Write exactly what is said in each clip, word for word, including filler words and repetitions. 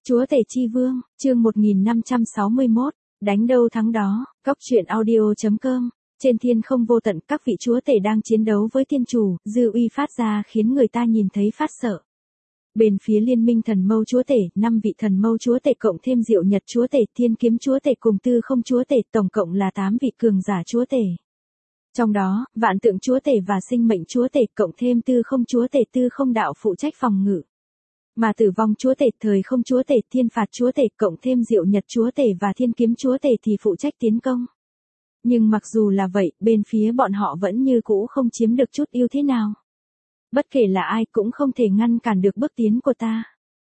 Chúa tể chi vương, chương một nghìn năm trăm sáu mươi mốt, đánh đâu thắng đó, góc truyện audio chấm com. Trên thiên không vô tận, các vị chúa tể đang chiến đấu với thiên chủ, dư uy phát ra khiến người ta nhìn thấy phát sợ. Bên phía liên minh thần mâu chúa tể, năm vị thần mâu chúa tể cộng thêm diệu nhật chúa tể, thiên kiếm chúa tể cùng tư không chúa tể, tổng cộng là tám vị cường giả chúa tể. Trong đó, vạn tượng chúa tể và sinh mệnh chúa tể cộng thêm tư không chúa tể, tư không đạo phụ trách phòng ngự. Mà tử vong chúa tể, thời không chúa tể, thiên phạt chúa tể cộng thêm diệu nhật chúa tể và thiên kiếm chúa tể thì phụ trách tiến công. Nhưng mặc dù là vậy, bên phía bọn họ vẫn như cũ không chiếm được chút ưu thế nào. Bất kể là ai cũng không thể ngăn cản được bước tiến của ta.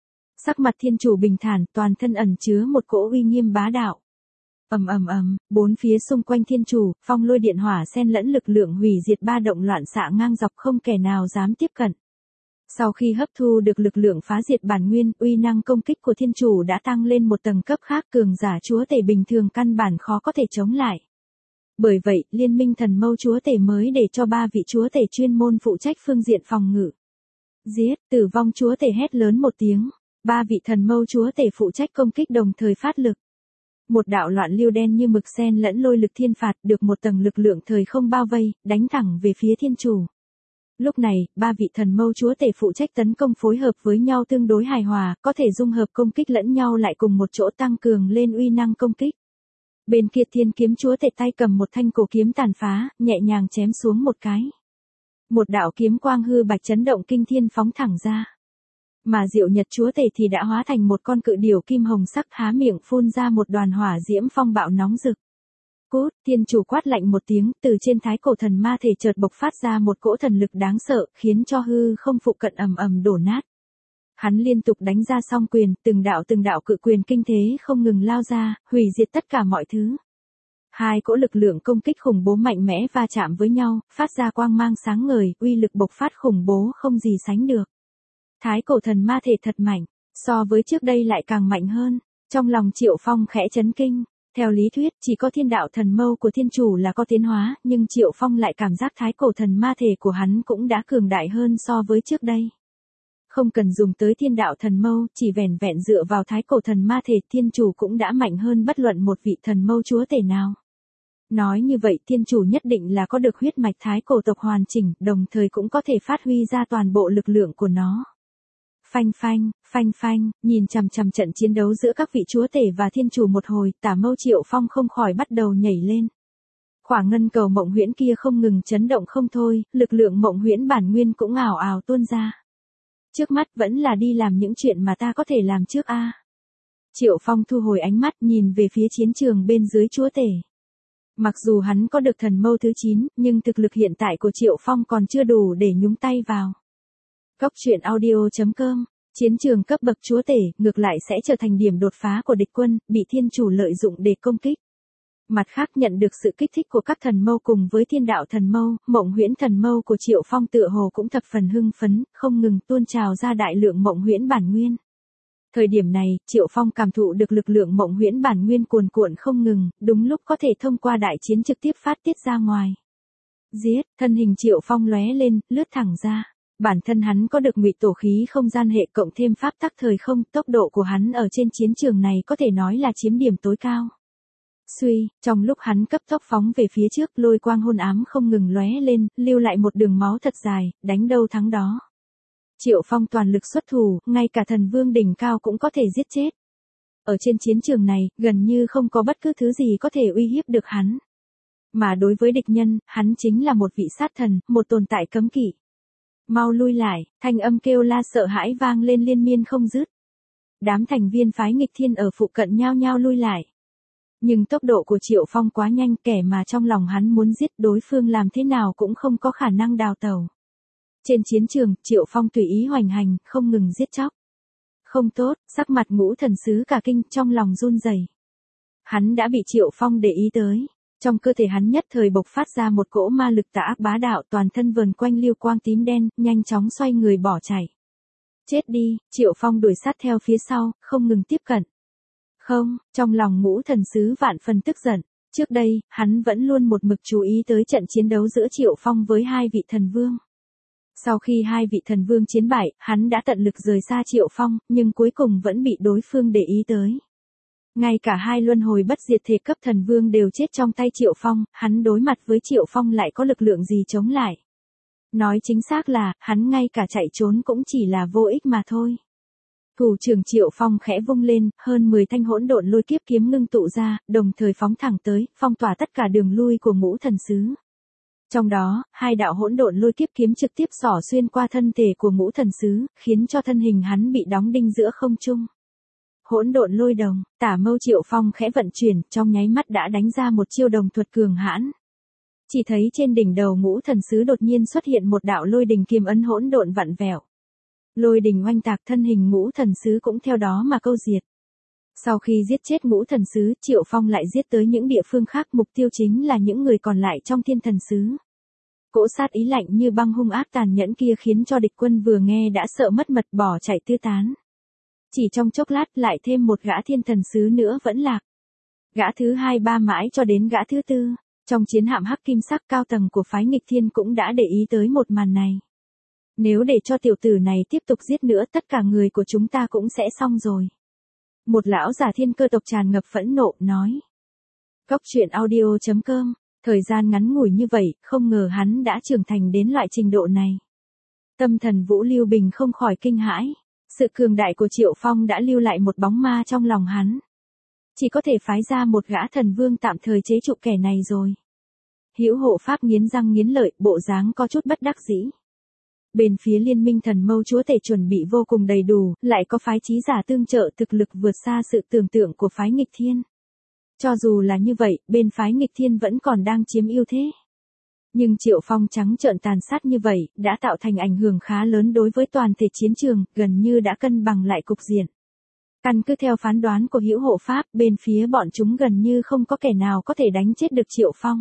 Sắc mặt thiên chủ bình thản, toàn thân ẩn chứa một cỗ uy nghiêm bá đạo. Ầm ầm ầm, bốn phía xung quanh thiên chủ, phong lôi điện hỏa xen lẫn lực lượng hủy diệt ba động loạn xạ ngang dọc, không kẻ nào dám tiếp cận. Sau khi hấp thu được lực lượng phá diệt bản nguyên, uy năng công kích của thiên chủ đã tăng lên một tầng cấp khác, cường giả chúa tể bình thường căn bản khó có thể chống lại. Bởi vậy, liên minh thần mâu chúa tể mới để cho ba vị chúa tể chuyên môn phụ trách phương diện phòng ngự. Giết, tử vong chúa tể hét lớn một tiếng, ba vị thần mâu chúa tể phụ trách công kích đồng thời phát lực. Một đạo loạn lưu đen như mực xen lẫn lôi lực thiên phạt được một tầng lực lượng thời không bao vây, đánh thẳng về phía thiên chủ. Lúc này, ba vị thần mâu chúa tể phụ trách tấn công phối hợp với nhau tương đối hài hòa, có thể dung hợp công kích lẫn nhau lại cùng một chỗ tăng cường lên uy năng công kích. Bên kia thiên kiếm chúa tể tay cầm một thanh cổ kiếm tàn phá, nhẹ nhàng chém xuống một cái. Một đạo kiếm quang hư bạch chấn động kinh thiên phóng thẳng ra. Mà diệu nhật chúa tể thì đã hóa thành một con cự điểu kim hồng sắc, há miệng phun ra một đoàn hỏa diễm phong bạo nóng rực. Cút, thiên chủ quát lạnh một tiếng, từ trên thái cổ thần ma thể chợt bộc phát ra một cỗ thần lực đáng sợ, khiến cho hư không phụ cận ầm ầm đổ nát. Hắn liên tục đánh ra song quyền, từng đạo từng đạo cự quyền kinh thế không ngừng lao ra, hủy diệt tất cả mọi thứ. Hai cỗ lực lượng công kích khủng bố mạnh mẽ va chạm với nhau, phát ra quang mang sáng ngời, uy lực bộc phát khủng bố không gì sánh được. Thái cổ thần ma thể thật mạnh, so với trước đây lại càng mạnh hơn. Trong lòng Triệu Phong khẽ chấn kinh. Theo lý thuyết, chỉ có thiên đạo thần mâu của thiên chủ là có tiến hóa, nhưng Triệu Phong lại cảm giác thái cổ thần ma thể của hắn cũng đã cường đại hơn so với trước đây. Không cần dùng tới thiên đạo thần mâu, chỉ vẻn vẹn dựa vào thái cổ thần ma thể, thiên chủ cũng đã mạnh hơn bất luận một vị thần mâu chúa tể nào. Nói như vậy, thiên chủ nhất định là có được huyết mạch thái cổ tộc hoàn chỉnh, đồng thời cũng có thể phát huy ra toàn bộ lực lượng của nó. Phanh phanh, phanh phanh, nhìn chằm chằm trận chiến đấu giữa các vị chúa tể và thiên chủ một hồi, tả mâu Triệu Phong không khỏi bắt đầu nhảy lên. Khỏa ngân cầu mộng huyễn kia không ngừng chấn động không thôi, lực lượng mộng huyễn bản nguyên cũng ảo ảo tuôn ra. Trước mắt vẫn là đi làm những chuyện mà ta có thể làm trước a. À. Triệu Phong thu hồi ánh mắt nhìn về phía chiến trường bên dưới chúa tể. Mặc dù hắn có được thần mâu thứ chín, nhưng thực lực hiện tại của Triệu Phong còn chưa đủ để nhúng tay vào. Góc truyện audio chấm com, chiến trường cấp bậc chúa tể, ngược lại sẽ trở thành điểm đột phá của địch quân, bị thiên chủ lợi dụng để công kích. Mặt khác, nhận được sự kích thích của các thần mâu cùng với thiên đạo thần mâu, mộng huyễn thần mâu của Triệu Phong tựa hồ cũng thập phần hưng phấn, không ngừng tuôn trào ra đại lượng mộng huyễn bản nguyên. Thời điểm này, Triệu Phong cảm thụ được lực lượng mộng huyễn bản nguyên cuồn cuộn không ngừng, đúng lúc có thể thông qua đại chiến trực tiếp phát tiết ra ngoài. Giết, thân hình Triệu Phong lóe lên, lướt thẳng ra. Bản thân hắn có được ngụy tổ khí không gian hệ cộng thêm pháp tắc thời không, tốc độ của hắn ở trên chiến trường này có thể nói là chiếm điểm tối cao. Suy, trong lúc hắn cấp tốc phóng về phía trước, lôi quang hôn ám không ngừng lóe lên, lưu lại một đường máu thật dài, đánh đâu thắng đó. Triệu Phong toàn lực xuất thủ, ngay cả thần vương đỉnh cao cũng có thể giết chết. Ở trên chiến trường này, gần như không có bất cứ thứ gì có thể uy hiếp được hắn. Mà đối với địch nhân, hắn chính là một vị sát thần, một tồn tại cấm kỵ. Mau lui lại, thanh âm kêu la sợ hãi vang lên liên miên không dứt. Đám thành viên phái nghịch thiên ở phụ cận nhao nhao lui lại. Nhưng tốc độ của Triệu Phong quá nhanh, kẻ mà trong lòng hắn muốn giết đối phương làm thế nào cũng không có khả năng đào tẩu. Trên chiến trường, Triệu Phong tùy ý hoành hành, không ngừng giết chóc. Không tốt, sắc mặt ngũ thần sứ cả kinh, trong lòng run rẩy. Hắn đã bị Triệu Phong để ý tới. Trong cơ thể hắn nhất thời bộc phát ra một cỗ ma lực tà ác bá đạo, toàn thân vờn quanh lưu quang tím đen, nhanh chóng xoay người bỏ chạy. Chết đi, Triệu Phong đuổi sát theo phía sau, không ngừng tiếp cận. Không, trong lòng ngũ thần sứ vạn phần tức giận. Trước đây, hắn vẫn luôn một mực chú ý tới trận chiến đấu giữa Triệu Phong với hai vị thần vương. Sau khi hai vị thần vương chiến bại, hắn đã tận lực rời xa Triệu Phong, nhưng cuối cùng vẫn bị đối phương để ý tới. Ngay cả hai luân hồi bất diệt thể cấp thần vương đều chết trong tay Triệu Phong, hắn đối mặt với Triệu Phong lại có lực lượng gì chống lại. Nói chính xác là, hắn ngay cả chạy trốn cũng chỉ là vô ích mà thôi. Thủ trưởng Triệu Phong khẽ vung lên, hơn mười thanh hỗn độn lôi kiếp kiếm ngưng tụ ra, đồng thời phóng thẳng tới, phong tỏa tất cả đường lui của ngũ thần sứ. Trong đó, hai đạo hỗn độn lôi kiếp kiếm trực tiếp xỏ xuyên qua thân thể của ngũ thần sứ, khiến cho thân hình hắn bị đóng đinh giữa không trung. Hỗn độn lôi đồng, Tả Mâu Triệu Phong khẽ vận chuyển, trong nháy mắt đã đánh ra một chiêu đồng thuật cường hãn. Chỉ thấy trên đỉnh đầu ngũ thần sứ đột nhiên xuất hiện một đạo lôi đình kiềm ấn hỗn độn vặn vẹo. Lôi đình oanh tạc, thân hình ngũ thần sứ cũng theo đó mà câu diệt. Sau khi giết chết ngũ thần sứ, Triệu Phong lại giết tới những địa phương khác, mục tiêu chính là những người còn lại trong thiên thần sứ. Cỗ sát ý lạnh như băng hung ác tàn nhẫn kia khiến cho địch quân vừa nghe đã sợ mất mật bỏ chạy tứ tán. Chỉ trong chốc lát lại thêm một gã thiên thần sứ nữa vẫn lạc. Gã thứ hai ba mãi cho đến gã thứ tư. Trong chiến hạm hắc kim sắc, cao tầng của phái nghịch thiên cũng đã để ý tới một màn này. Nếu để cho tiểu tử này tiếp tục giết nữa, tất cả người của chúng ta cũng sẽ xong rồi. Một lão giả thiên cơ tộc tràn ngập phẫn nộ, nói. Cốc truyện audio chấm com, thời gian ngắn ngủi như vậy, không ngờ hắn đã trưởng thành đến loại trình độ này. Tâm thần Vũ Lưu Bình không khỏi kinh hãi. Sự cường đại của Triệu Phong đã lưu lại một bóng ma trong lòng hắn. Chỉ có thể phái ra một gã thần vương tạm thời chế trụ kẻ này rồi. Hữu Hộ Pháp nghiến răng nghiến lợi, bộ dáng có chút bất đắc dĩ. Bên phía Liên minh Thần Mâu Chúa Tể chuẩn bị vô cùng đầy đủ, lại có phái trí giả tương trợ, thực lực vượt xa sự tưởng tượng của phái nghịch thiên. Cho dù là như vậy, bên phái nghịch thiên vẫn còn đang chiếm ưu thế. Nhưng Triệu Phong trắng trợn tàn sát như vậy, đã tạo thành ảnh hưởng khá lớn đối với toàn thể chiến trường, gần như đã cân bằng lại cục diện. Căn cứ theo phán đoán của Hữu Hộ Pháp, bên phía bọn chúng gần như không có kẻ nào có thể đánh chết được Triệu Phong.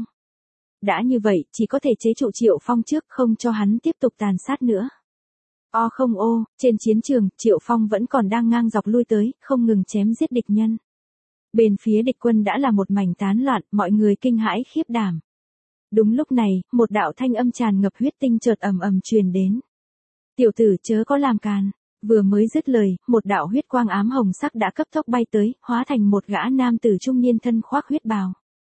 Đã như vậy, chỉ có thể chế trụ Triệu Phong trước, không cho hắn tiếp tục tàn sát nữa. O không ô, trên chiến trường, Triệu Phong vẫn còn đang ngang dọc lui tới, không ngừng chém giết địch nhân. Bên phía địch quân đã là một mảnh tán loạn, mọi người kinh hãi khiếp đảm. Đúng lúc này, một đạo thanh âm tràn ngập huyết tinh chợt ầm ầm truyền đến. Tiểu tử chớ có làm càn. Vừa mới dứt lời, một đạo huyết quang ám hồng sắc đã cấp tốc bay tới, hóa thành một gã nam tử trung niên thân khoác huyết bào.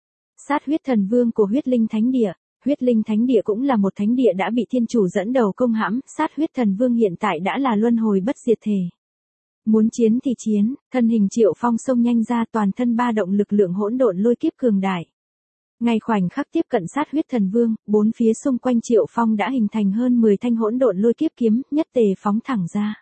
Sát huyết thần vương của huyết linh thánh địa. Huyết linh thánh địa cũng là một thánh địa đã bị thiên chủ dẫn đầu công hãm, sát huyết thần vương hiện tại đã là luân hồi bất diệt thể. Muốn chiến thì chiến, thân hình Triệu Phong xông nhanh ra, toàn thân ba động lực lượng hỗn độn lôi kiếp cường đại. Ngay khoảnh khắc tiếp cận sát huyết thần vương, bốn phía xung quanh Triệu Phong đã hình thành hơn mười thanh hỗn độn lôi kiếp kiếm, nhất tề phóng thẳng ra.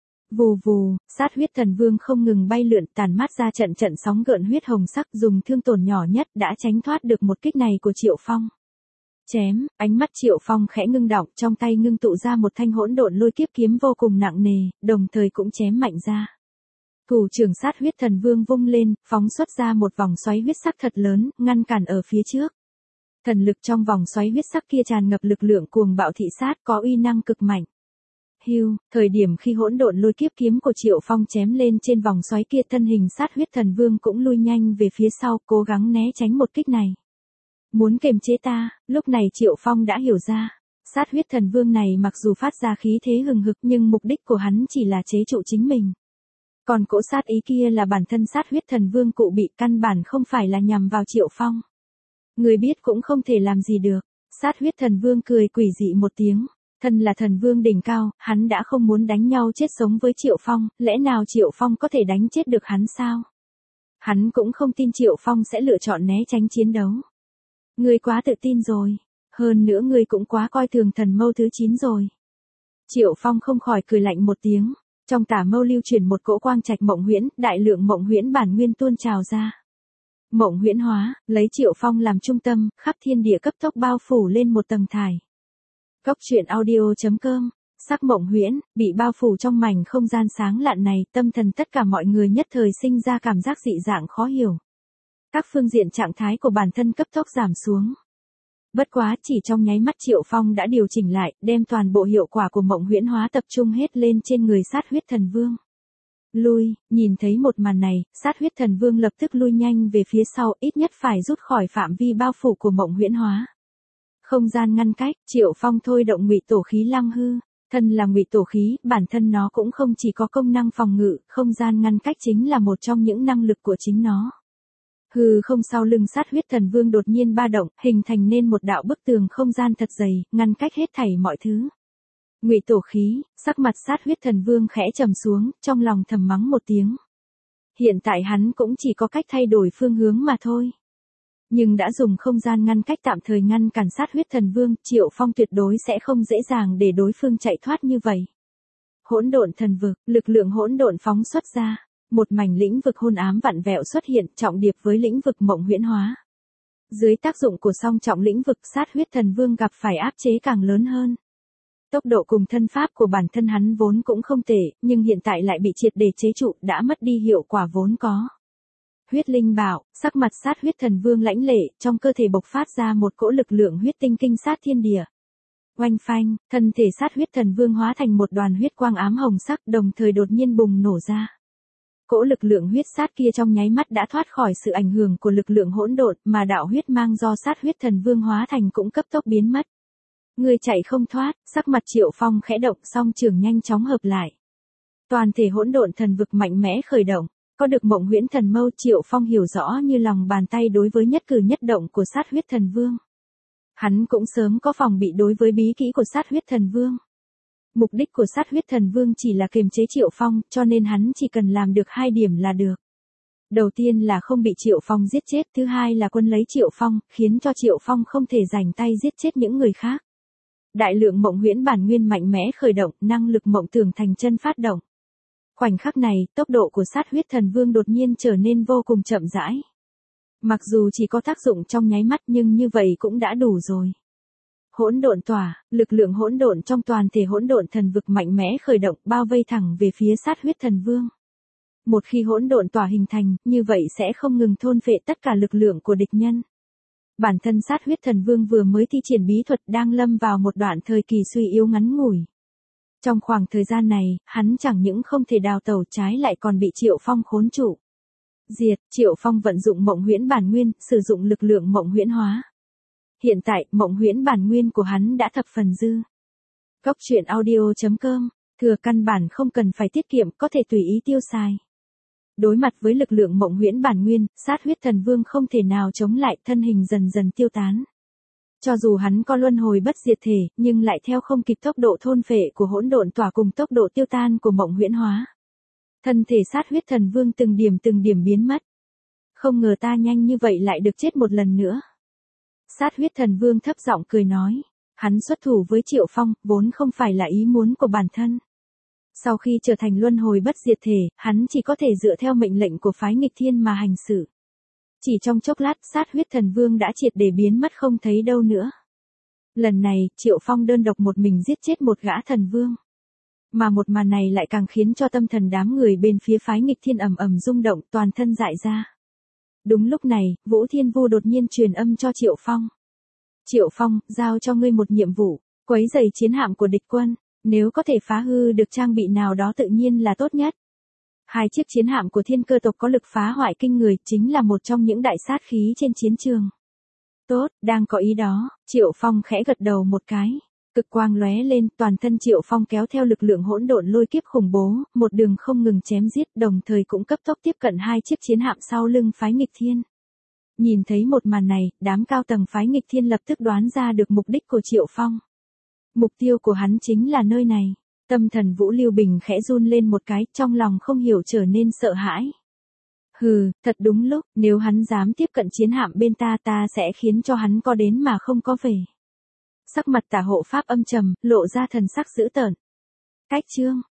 Vù vù, sát huyết thần vương không ngừng bay lượn, tàn mát ra trận trận sóng gợn huyết hồng sắc, dùng thương tổn nhỏ nhất đã tránh thoát được một kích này của Triệu Phong. Chém, ánh mắt Triệu Phong khẽ ngưng đọng, trong tay ngưng tụ ra một thanh hỗn độn lôi kiếp kiếm vô cùng nặng nề, đồng thời cũng chém mạnh ra. Thủ trưởng sát huyết thần vương vung lên, phóng xuất ra một vòng xoáy huyết sắc thật lớn, ngăn cản ở phía trước. Thần lực trong vòng xoáy huyết sắc kia tràn ngập lực lượng cuồng bạo thị sát, có uy năng cực mạnh. Hưu, thời điểm khi hỗn độn lôi kiếp kiếm của Triệu Phong chém lên trên vòng xoáy kia, thân hình sát huyết thần vương cũng lui nhanh về phía sau, cố gắng né tránh một kích này. Muốn kiềm chế ta, lúc này Triệu Phong đã hiểu ra. Sát huyết thần vương này mặc dù phát ra khí thế hừng hực nhưng mục đích của hắn chỉ là chế trụ chính mình. Còn cỗ sát ý kia là bản thân sát huyết thần vương cụ bị, căn bản không phải là nhằm vào Triệu Phong. Người biết cũng không thể làm gì được. Sát huyết thần vương cười quỷ dị một tiếng. Thân là thần vương đỉnh cao, hắn đã không muốn đánh nhau chết sống với Triệu Phong, lẽ nào Triệu Phong có thể đánh chết được hắn sao? Hắn cũng không tin Triệu Phong sẽ lựa chọn né tránh chiến đấu. Ngươi quá tự tin rồi. Hơn nữa ngươi cũng quá coi thường thần mâu thứ chín rồi. Triệu Phong không khỏi cười lạnh một tiếng. Trong tả mâu lưu chuyển một cỗ quang trạch mộng huyễn, đại lượng mộng huyễn bản nguyên tuôn trào ra. Mộng huyễn hóa, lấy Triệu Phong làm trung tâm, khắp thiên địa cấp tốc bao phủ lên một tầng thải. Cốc truyện audio chấm com, sắc mộng huyễn, bị bao phủ trong mảnh không gian sáng lạn này, tâm thần tất cả mọi người nhất thời sinh ra cảm giác dị dạng khó hiểu. Các phương diện trạng thái của bản thân cấp tốc giảm xuống. Bất quá, chỉ trong nháy mắt Triệu Phong đã điều chỉnh lại, đem toàn bộ hiệu quả của mộng huyễn hóa tập trung hết lên trên người sát huyết thần vương. Lui, nhìn thấy một màn này, sát huyết thần vương lập tức lui nhanh về phía sau, ít nhất phải rút khỏi phạm vi bao phủ của mộng huyễn hóa. Không gian ngăn cách, Triệu Phong thôi động ngụy tổ khí lăng hư. Thân là ngụy tổ khí, bản thân nó cũng không chỉ có công năng phòng ngự, không gian ngăn cách chính là một trong những năng lực của chính nó. Hư không sau lưng Sát Huyết Thần Vương đột nhiên ba động, hình thành nên một đạo bức tường không gian thật dày, ngăn cách hết thảy mọi thứ. Ngụy tổ khí, sắc mặt Sát Huyết Thần Vương khẽ trầm xuống, trong lòng thầm mắng một tiếng. Hiện tại hắn cũng chỉ có cách thay đổi phương hướng mà thôi. Nhưng đã dùng không gian ngăn cách tạm thời ngăn cản Sát Huyết Thần Vương, Triệu Phong tuyệt đối sẽ không dễ dàng để đối phương chạy thoát như vậy. Hỗn độn thần vực, lực lượng hỗn độn phóng xuất ra, một mảnh lĩnh vực hôn ám vặn vẹo xuất hiện, trọng điệp với lĩnh vực mộng huyễn hóa. Dưới tác dụng của song trọng lĩnh vực, Sát Huyết Thần Vương gặp phải áp chế càng lớn hơn. Tốc độ cùng thân pháp của bản thân hắn vốn cũng không tệ, nhưng hiện tại lại bị triệt để chế trụ, đã mất đi hiệu quả vốn có. Huyết linh bảo, sắc mặt Sát Huyết Thần Vương lãnh lệ, trong cơ thể bộc phát ra một cỗ lực lượng huyết tinh kinh sát thiên địa. Oanh phanh, thân thể Sát Huyết Thần Vương hóa thành một đoàn huyết quang ám hồng sắc, đồng thời đột nhiên bùng nổ ra. Cỗ lực lượng huyết sát kia trong nháy mắt đã thoát khỏi sự ảnh hưởng của lực lượng hỗn độn, mà đạo huyết mang do Sát Huyết Thần Vương hóa thành cũng cấp tốc biến mất. Người chạy không thoát, sắc mặt Triệu Phong khẽ động, song trường nhanh chóng hợp lại. Toàn thể hỗn độn thần vực mạnh mẽ khởi động, có được mộng huyễn thần mâu, Triệu Phong hiểu rõ như lòng bàn tay đối với nhất cử nhất động của Sát Huyết Thần Vương. Hắn cũng sớm có phòng bị đối với bí kỹ của Sát Huyết Thần Vương. Mục đích của Sát Huyết Thần Vương chỉ là kiềm chế Triệu Phong, cho nên hắn chỉ cần làm được hai điểm là được. Đầu tiên là không bị Triệu Phong giết chết, thứ hai là quân lấy Triệu Phong, khiến cho Triệu Phong không thể rảnh tay giết chết những người khác. Đại lượng mộng huyễn bản nguyên mạnh mẽ khởi động, năng lực mộng tưởng thành chân phát động. Khoảnh khắc này, tốc độ của Sát Huyết Thần Vương đột nhiên trở nên vô cùng chậm rãi. Mặc dù chỉ có tác dụng trong nháy mắt nhưng như vậy cũng đã đủ rồi. Hỗn độn tỏa, lực lượng hỗn độn trong toàn thể hỗn độn thần vực mạnh mẽ khởi động, bao vây thẳng về phía Sát Huyết Thần Vương. Một khi hỗn độn tỏa hình thành, như vậy sẽ không ngừng thôn phệ tất cả lực lượng của địch nhân. Bản thân Sát Huyết Thần Vương vừa mới thi triển bí thuật đang lâm vào một đoạn thời kỳ suy yếu ngắn ngủi. Trong khoảng thời gian này, hắn chẳng những không thể đào tẩu, trái lại còn bị Triệu Phong khốn trụ. Diệt, Triệu Phong vận dụng mộng huyễn bản nguyên, sử dụng lực lượng mộng huyễn hóa. Hiện tại, mộng huyễn bản nguyên của hắn đã thập phần dư. Cốc truyện audio chấm com, thừa căn bản không cần phải tiết kiệm, có thể tùy ý tiêu xài. Đối mặt với lực lượng mộng huyễn bản nguyên, Sát Huyết Thần Vương không thể nào chống lại, thân hình dần dần tiêu tán. Cho dù hắn có luân hồi bất diệt thể, nhưng lại theo không kịp tốc độ thôn phệ của hỗn độn tỏa cùng tốc độ tiêu tan của mộng huyễn hóa. Thân thể Sát Huyết Thần Vương từng điểm từng điểm biến mất. Không ngờ ta nhanh như vậy lại được chết một lần nữa. Sát Huyết Thần Vương thấp giọng cười nói, hắn xuất thủ với Triệu Phong, vốn không phải là ý muốn của bản thân. Sau khi trở thành luân hồi bất diệt thể, hắn chỉ có thể dựa theo mệnh lệnh của phái nghịch thiên mà hành xử. Chỉ trong chốc lát, Sát Huyết Thần Vương đã triệt để biến mất không thấy đâu nữa. Lần này, Triệu Phong đơn độc một mình giết chết một gã thần vương. Mà một màn này lại càng khiến cho tâm thần đám người bên phía phái nghịch thiên ầm ầm rung động, toàn thân dại ra. Đúng lúc này, Vũ Thiên Vu đột nhiên truyền âm cho Triệu Phong. Triệu Phong, giao cho ngươi một nhiệm vụ, quấy rầy chiến hạm của địch quân, nếu có thể phá hư được trang bị nào đó tự nhiên là tốt nhất. Hai chiếc chiến hạm của thiên cơ tộc có lực phá hoại kinh người, chính là một trong những đại sát khí trên chiến trường. Tốt, đang có ý đó, Triệu Phong khẽ gật đầu một cái. Cực quang lóe lên, toàn thân Triệu Phong kéo theo lực lượng hỗn độn lôi kiếp khủng bố, một đường không ngừng chém giết, đồng thời cũng cấp tốc tiếp cận hai chiếc chiến hạm sau lưng phái nghịch thiên. Nhìn thấy một màn này, đám cao tầng phái nghịch thiên lập tức đoán ra được mục đích của Triệu Phong. Mục tiêu của hắn chính là nơi này. Tâm thần Vũ Lưu Bình khẽ run lên một cái, trong lòng không hiểu trở nên sợ hãi. Hừ, thật đúng lúc, nếu hắn dám tiếp cận chiến hạm bên ta, ta sẽ khiến cho hắn có đến mà không có về. Sắc mặt Tả Hộ Pháp âm trầm, lộ ra thần sắc dữ tợn. Cách chương,